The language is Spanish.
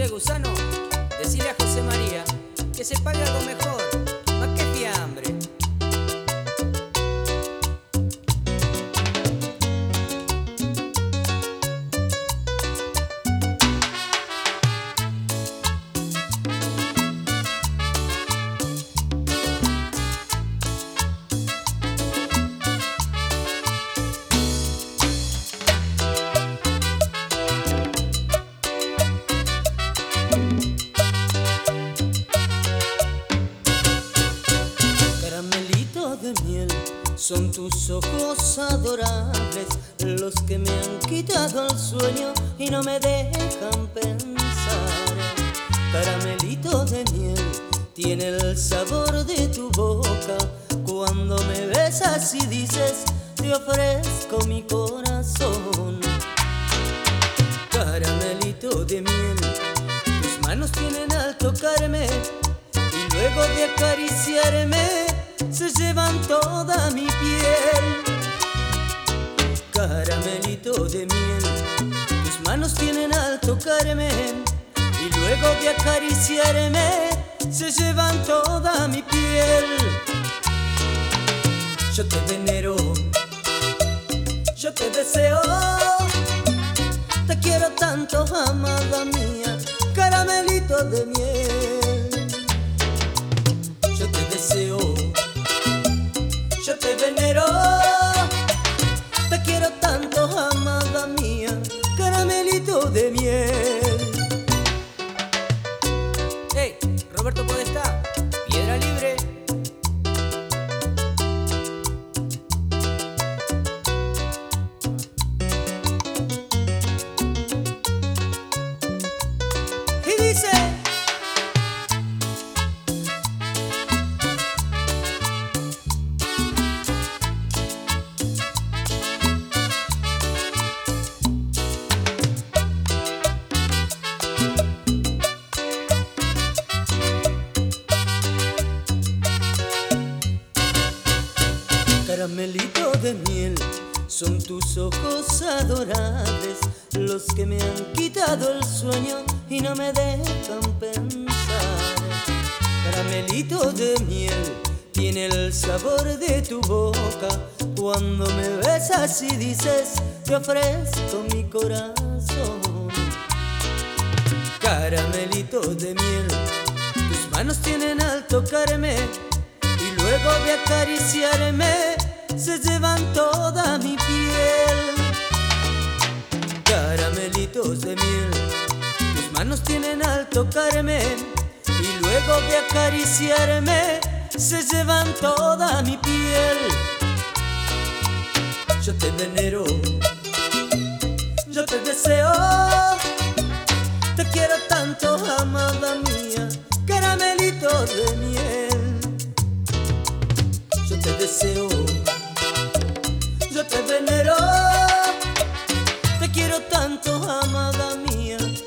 de gusano, decile a José María que se pague algo mejor, más que fiambre. Son tus ojos adorables los que me han quitado el sueño y no me dejan pensar. Caramelito de miel tiene el sabor de tu boca. Cuando me besas y dices te ofrezco mi corazón. Caramelito de miel, tus manos tienen al tocarme y luego de acariciarme se llevan toda mi piel. Caramelito de miel, tus manos tienen al tocarme y luego de acariciarme se llevan toda mi piel. Yo te venero, yo te deseo, te quiero tanto, amada mía, caramelito de miel. Yo te deseo, yo te venero, te quiero tanto, amada mía, caramelito de miel. Hey, Roberto Podestá, Piedra Libre. Y dice: caramelito de miel, son tus ojos adorables los que me han quitado el sueño y no me dejan pensar. Caramelito de miel tiene el sabor de tu boca. Cuando me besas y dices te ofrezco mi corazón. Caramelito de miel, tus manos tienen al tocarme y luego de acariciarme se llevan toda mi piel. Caramelitos de miel, tus manos tienen al tocarme y luego de acariciarme se llevan toda mi piel. Yo te venero, yo te deseo, te quiero tanto, amada mía, caramelito de miel. Yo te deseo, yo te venero, te quiero tanto, amada mía,